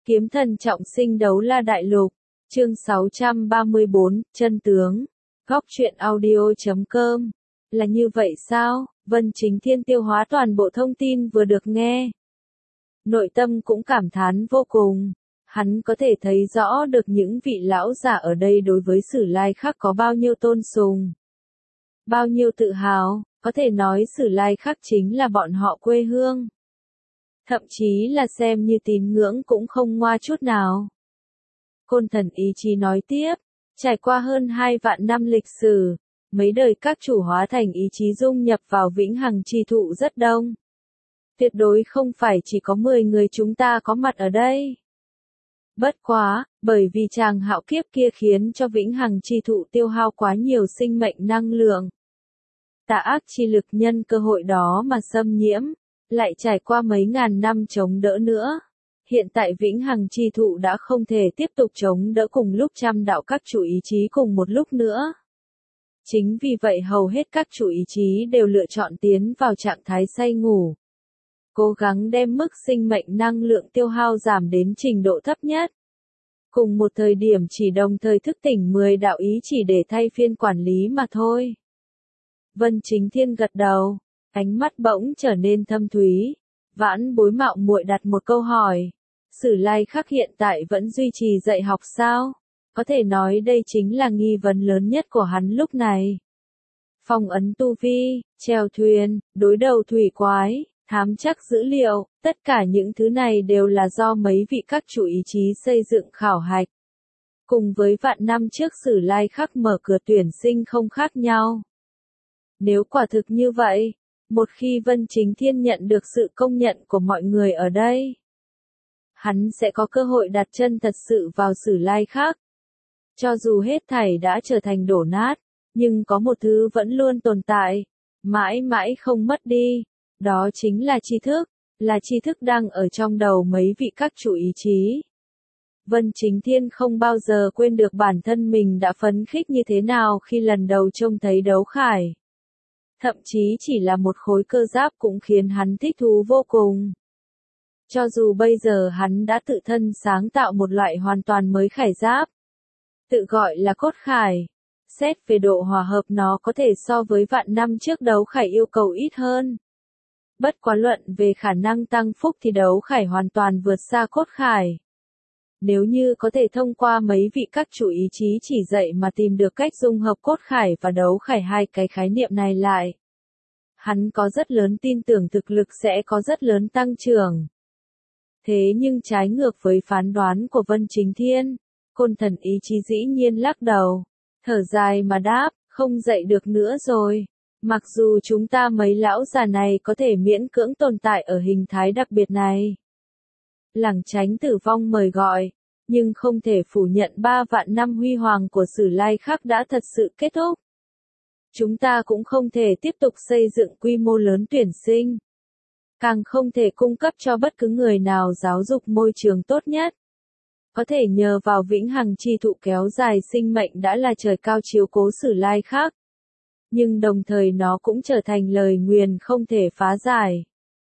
Kiếm thần trọng sinh đấu la đại lục, chương 634, chân tướng. Góc truyện audio.com. Là như vậy sao? Vân Chính Thiên tiêu hóa toàn bộ thông tin vừa được nghe. Nội tâm cũng cảm thán vô cùng. Hắn có thể thấy rõ được những vị lão giả ở đây đối với Sử Lai Khắc có bao nhiêu tôn sùng. Bao nhiêu tự hào, có thể nói Sử Lai Khắc chính là bọn họ quê hương. Thậm chí là xem như tín ngưỡng cũng không ngoa chút nào. Côn Thần ý chí nói tiếp, trải qua hơn 2 vạn năm lịch sử, mấy đời các chủ hóa thành ý chí dung nhập vào vĩnh hằng chi thụ rất đông. Tuyệt đối không phải chỉ có 10 người chúng ta có mặt ở đây. Bất quá, bởi vì tràng hạo kiếp kia khiến cho vĩnh hằng chi thụ tiêu hao quá nhiều sinh mệnh năng lượng. Tà ác chi lực nhân cơ hội đó mà xâm nhiễm, lại trải qua mấy ngàn năm chống đỡ nữa. Hiện tại vĩnh hằng chi thụ đã không thể tiếp tục chống đỡ cùng lúc trăm đạo các chủ ý chí cùng một lúc nữa. Chính vì vậy hầu hết các chủ ý chí đều lựa chọn tiến vào trạng thái say ngủ. Cố gắng đem mức sinh mệnh năng lượng tiêu hao giảm đến trình độ thấp nhất. Cùng một thời điểm chỉ đồng thời thức tỉnh 10 đạo ý chỉ để thay phiên quản lý mà thôi. Vân Chính Thiên gật đầu, ánh mắt bỗng trở nên thâm thúy. Vãn Bối mạo muội đặt một câu hỏi. Sử Lai Khắc hiện tại vẫn duy trì dạy học sao? Có thể nói đây chính là nghi vấn lớn nhất của hắn lúc này. Phong ấn tu vi, chèo thuyền, đối đầu thủy quái, thám chắc dữ liệu, tất cả những thứ này đều là do mấy vị các chủ ý chí xây dựng khảo hạch. Cùng với vạn năm trước Sử Lai Khắc mở cửa tuyển sinh không khác nhau. Nếu quả thực như vậy, một khi Vân Chính Thiên nhận được sự công nhận của mọi người ở đây, hắn sẽ có cơ hội đặt chân thật sự vào Sử Lai Khắc. Cho dù hết thảy đã trở thành đổ nát, nhưng có một thứ vẫn luôn tồn tại, mãi mãi không mất đi, đó chính là tri thức, là tri thức đang ở trong đầu mấy vị các chủ ý chí. Vân Chính Thiên không bao giờ quên được bản thân mình đã phấn khích như thế nào khi lần đầu trông thấy đấu khải. Thậm chí chỉ là một khối cơ giáp cũng khiến hắn thích thú vô cùng. Cho dù bây giờ hắn đã tự thân sáng tạo một loại hoàn toàn mới khải giáp, tự gọi là cốt khải. Xét về độ hòa hợp nó có thể so với vạn năm trước đấu khải yêu cầu ít hơn. Bất quá luận về khả năng tăng phúc thì đấu khải hoàn toàn vượt xa cốt khải. Nếu như có thể thông qua mấy vị các chủ ý chí chỉ dạy mà tìm được cách dung hợp cốt khải và đấu khải hai cái khái niệm này lại, hắn có rất lớn tin tưởng thực lực sẽ có rất lớn tăng trưởng. Thế nhưng trái ngược với phán đoán của Vân Chính Thiên, Côn Thần ý chí dĩ nhiên lắc đầu, thở dài mà đáp, không dạy được nữa rồi. Mặc dù chúng ta mấy lão già này có thể miễn cưỡng tồn tại ở hình thái đặc biệt này, lảng tránh tử vong mời gọi, nhưng không thể phủ nhận 3 vạn năm huy hoàng của Sử Lai Khắc đã thật sự kết thúc. Chúng ta cũng không thể tiếp tục xây dựng quy mô lớn tuyển sinh, càng không thể cung cấp cho bất cứ người nào giáo dục môi trường tốt nhất. Có thể nhờ vào vĩnh hằng chi thụ kéo dài sinh mệnh đã là trời cao chiếu cố Sử Lai Khắc. Nhưng đồng thời nó cũng trở thành lời nguyền không thể phá giải.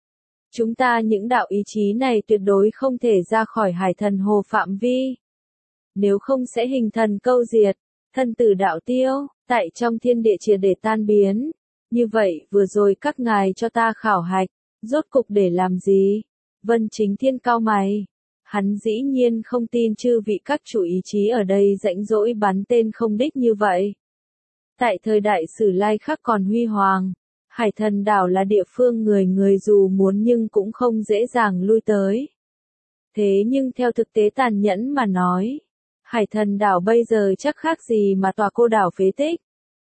Chúng ta những đạo ý chí này tuyệt đối không thể ra khỏi hải thần hồ phạm vi. Nếu không sẽ hình thần câu diệt, thân tử đạo tiêu, tại trong thiên địa triệt để tan biến. Như vậy vừa rồi các ngài cho ta khảo hạch, rốt cục để làm gì? Vân Chính Thiên cau mày. Hắn dĩ nhiên không tin chư vị các chủ ý chí ở đây rãnh rỗi bắn tên không đích như vậy. Tại thời đại Sử Lai Khắc còn huy hoàng, Hải Thần Đảo là địa phương người người dù muốn nhưng cũng không dễ dàng lui tới. Thế nhưng theo thực tế tàn nhẫn mà nói, Hải Thần Đảo bây giờ chắc khác gì mà tòa cô đảo phế tích.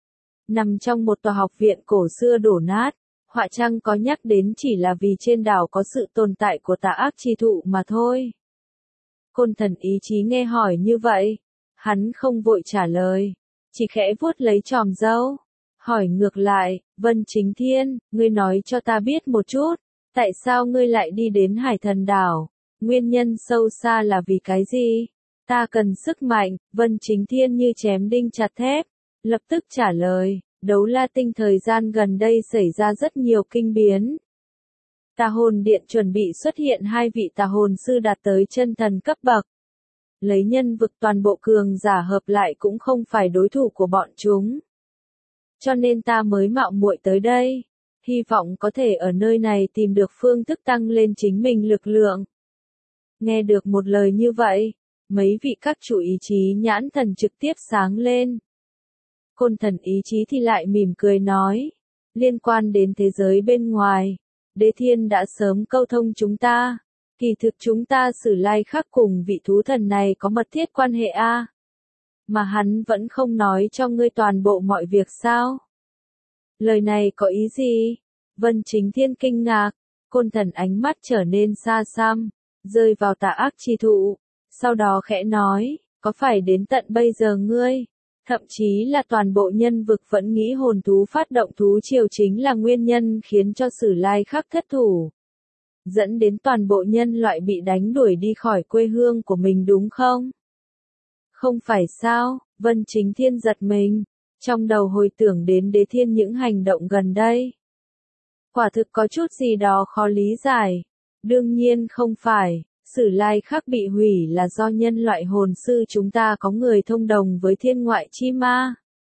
Nằm trong một tòa học viện cổ xưa đổ nát, họa trang có nhắc đến chỉ là vì trên đảo có sự tồn tại của tà ác chi thụ mà thôi. Côn Thần ý chí nghe hỏi như vậy, hắn không vội trả lời, chỉ khẽ vuốt lấy chòm râu, hỏi ngược lại, Vân Chính Thiên, ngươi nói cho ta biết một chút, tại sao ngươi lại đi đến Hải Thần Đảo, nguyên nhân sâu xa là vì cái gì? Ta cần sức mạnh. Vân Chính Thiên như chém đinh chặt thép, lập tức trả lời, đấu la tinh thời gian gần đây xảy ra rất nhiều kinh biến. Tà hồn điện chuẩn bị xuất hiện hai vị tà hồn sư đạt tới chân thần cấp bậc. Lấy nhân vực toàn bộ cường giả hợp lại cũng không phải đối thủ của bọn chúng. Cho nên ta mới mạo muội tới đây, hy vọng có thể ở nơi này tìm được phương thức tăng lên chính mình lực lượng. Nghe được một lời như vậy, mấy vị các chủ ý chí nhãn thần trực tiếp sáng lên. Côn thần ý chí thì lại mỉm cười nói, liên quan đến thế giới bên ngoài, Đế Thiên đã sớm câu thông chúng ta, kỳ thực chúng ta Sử Lai Khắc cùng vị thú thần này có mật thiết quan hệ a. Mà hắn vẫn không nói cho ngươi toàn bộ mọi việc sao? Lời này có ý gì? Vân Chính Thiên kinh ngạc, côn thần ánh mắt trở nên xa xăm, rơi vào tà ác chi thụ, sau đó khẽ nói, có phải đến tận bây giờ ngươi, thậm chí là toàn bộ nhân vực vẫn nghĩ hồn thú phát động thú triều chính là nguyên nhân khiến cho Sử Lai Khắc thất thủ, dẫn đến toàn bộ nhân loại bị đánh đuổi đi khỏi quê hương của mình đúng không? Không phải sao? Vân Chính Thiên giật mình, trong đầu hồi tưởng đến Đế Thiên những hành động gần đây. Quả thực có chút gì đó khó lý giải. Đương nhiên không phải, Sử Lai Khắc bị hủy là do nhân loại hồn sư chúng ta có người thông đồng với thiên ngoại chi ma.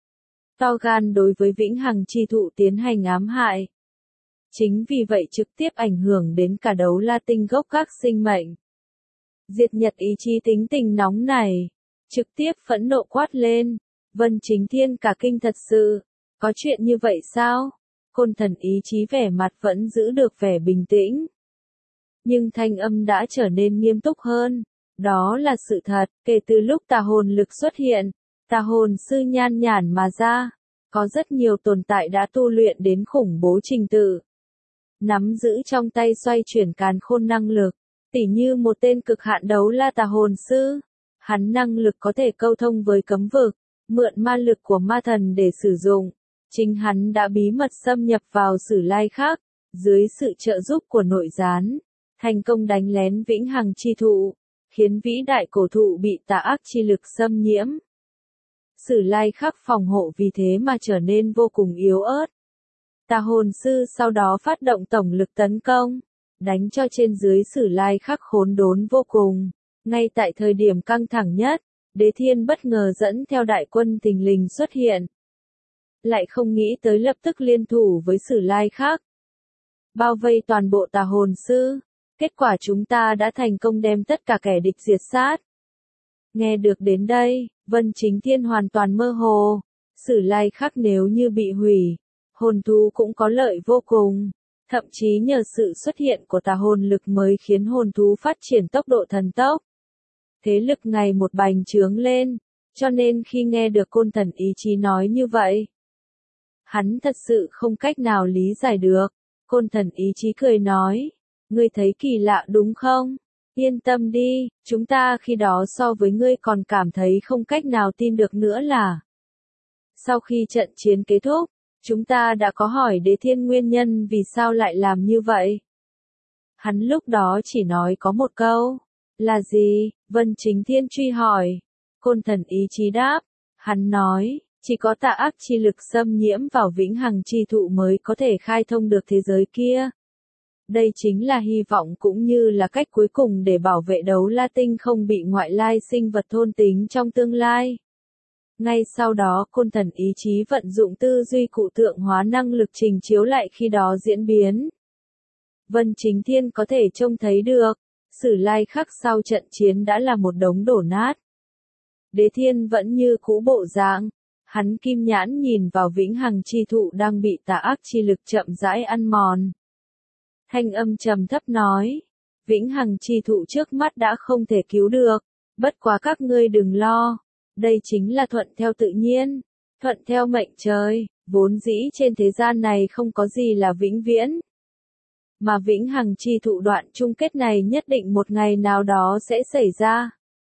To gan đối với vĩnh hằng chi thụ tiến hành ám hại. Chính vì vậy trực tiếp ảnh hưởng đến cả đấu la tinh gốc các sinh mệnh. Diệt Nhật ý chí tính tình nóng này, trực tiếp phẫn nộ quát lên, Vân Chính Thiên cả kinh thật sự, có chuyện như vậy sao? Côn thần ý chí vẻ mặt vẫn giữ được vẻ bình tĩnh. Nhưng thanh âm đã trở nên nghiêm túc hơn, đó là sự thật, kể từ lúc tà hồn lực xuất hiện, tà hồn sư nhan nhản mà ra, có rất nhiều tồn tại đã tu luyện đến khủng bố trình tự. Nắm giữ trong tay xoay chuyển càn khôn năng lực, tỉ như một tên cực hạn đấu la tà hồn sư. Hắn năng lực có thể câu thông với cấm vực, mượn ma lực của ma thần để sử dụng. Chính hắn đã bí mật xâm nhập vào Sử Lai Khắc, dưới sự trợ giúp của nội gián, thành công đánh lén vĩnh hằng chi thụ, khiến vĩ đại cổ thụ bị tà ác chi lực xâm nhiễm. Sử Lai Khắc phòng hộ vì thế mà trở nên vô cùng yếu ớt. Tà hồn sư sau đó phát động tổng lực tấn công, đánh cho trên dưới Sử Lai Khắc khốn đốn vô cùng. Ngay tại thời điểm căng thẳng nhất, Đế Thiên bất ngờ dẫn theo đại quân thình lình xuất hiện. Lại không nghĩ tới lập tức liên thủ với Sử Lai Khắc. Bao vây toàn bộ tà hồn sư, kết quả chúng ta đã thành công đem tất cả kẻ địch diệt sát. Nghe được đến đây, Vân Chính Thiên hoàn toàn mơ hồ, Sử Lai Khắc nếu như bị hủy, hồn thú cũng có lợi vô cùng. Thậm chí nhờ sự xuất hiện của tà hồn lực mới khiến hồn thú phát triển tốc độ thần tốc. Thế lực ngày một bành trướng lên, cho nên khi nghe được côn thần ý chí nói như vậy, hắn thật sự không cách nào lý giải được. Côn thần ý chí cười nói, ngươi thấy kỳ lạ đúng không? Yên tâm đi, chúng ta khi đó so với ngươi còn cảm thấy không cách nào tin được nữa là. Sau khi trận chiến kết thúc, chúng ta đã có hỏi Đế Thiên nguyên nhân vì sao lại làm như vậy. Hắn lúc đó chỉ nói có một câu. Là gì? Vân Chính Thiên truy hỏi. Côn thần ý chí đáp. Hắn nói, chỉ có tà ác chi lực xâm nhiễm vào vĩnh hằng chi thụ mới có thể khai thông được thế giới kia. Đây chính là hy vọng cũng như là cách cuối cùng để bảo vệ đấu la tinh không bị ngoại lai sinh vật thôn tính trong tương lai. Ngay sau đó côn thần ý chí vận dụng tư duy cụ tượng hóa năng lực trình chiếu lại khi đó diễn biến. Vân Chính Thiên có thể trông thấy được. Sử Lai Khắc sau trận chiến đã là một đống đổ nát. Đế Thiên vẫn như cũ bộ dạng, hắn kim nhãn nhìn vào vĩnh hằng chi thụ đang bị tà ác chi lực chậm rãi ăn mòn. Thanh âm trầm thấp nói, vĩnh hằng chi thụ trước mắt đã không thể cứu được, bất quá các ngươi đừng lo, đây chính là thuận theo tự nhiên, thuận theo mệnh trời, vốn dĩ trên thế gian này không có gì là vĩnh viễn. Mà vĩnh hằng chi thụ đoạn chung kết này nhất định một ngày nào đó sẽ xảy ra.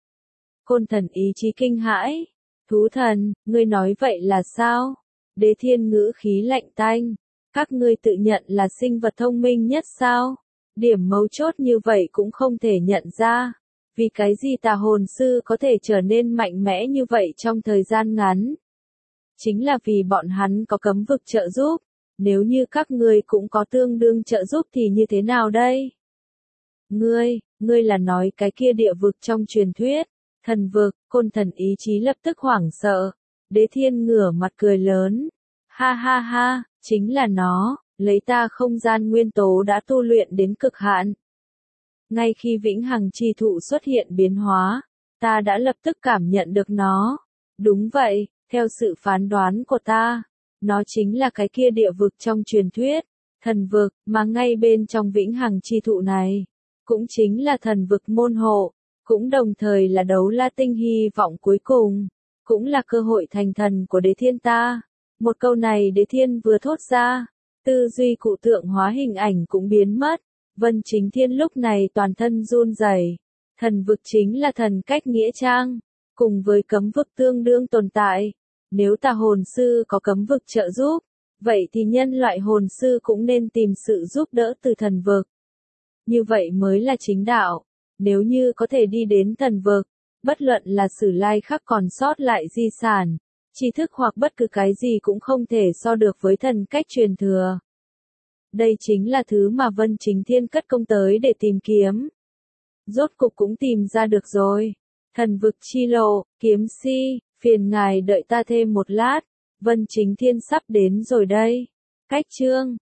Côn thần ý chí kinh hãi. Thú thần, ngươi nói vậy là sao? Đế Thiên ngữ khí lạnh tanh. Các ngươi tự nhận là sinh vật thông minh nhất sao? Điểm mấu chốt như vậy cũng không thể nhận ra. Vì cái gì tà hồn sư có thể trở nên mạnh mẽ như vậy trong thời gian ngắn? Chính là vì bọn hắn có cấm vực trợ giúp. Nếu như các ngươi cũng có tương đương trợ giúp thì như thế nào đây? Ngươi là nói cái kia địa vực trong truyền thuyết, thần vực, Côn Thần ý chí lập tức hoảng sợ. Đế Thiên ngửa mặt cười lớn. Ha ha ha, chính là nó, lấy ta không gian nguyên tố đã tu luyện đến cực hạn. Ngay khi vĩnh hằng chi thụ xuất hiện biến hóa, ta đã lập tức cảm nhận được nó. Đúng vậy, theo sự phán đoán của ta, nó chính là cái kia địa vực trong truyền thuyết, thần vực, mà ngay bên trong vĩnh hằng chi thụ này, cũng chính là thần vực môn hộ, cũng đồng thời là đấu la tinh hy vọng cuối cùng, cũng là cơ hội thành thần của Đế Thiên ta. Một câu này Đế Thiên vừa thốt ra, tư duy cụ tượng hóa hình ảnh cũng biến mất. Vân Chính Thiên lúc này toàn thân run rẩy. Thần vực chính là thần cách nghĩa trang, cùng với cấm vực tương đương tồn tại. Nếu tà hồn sư có cấm vực trợ giúp, vậy thì nhân loại hồn sư cũng nên tìm sự giúp đỡ từ thần vực. Như vậy mới là chính đạo. Nếu như có thể đi đến thần vực, bất luận là sử lai khắc còn sót lại di sản, tri thức hoặc bất cứ cái gì cũng không thể so được với thần cách truyền thừa. Đây chính là thứ mà Vân Chính Thiên cất công tới để tìm kiếm. Rốt cục cũng tìm ra được rồi. Thần vực chi lộ, kiếm si, phiền ngài đợi ta thêm một lát. Vân Chính Thiên sắp đến rồi đây. Cách chương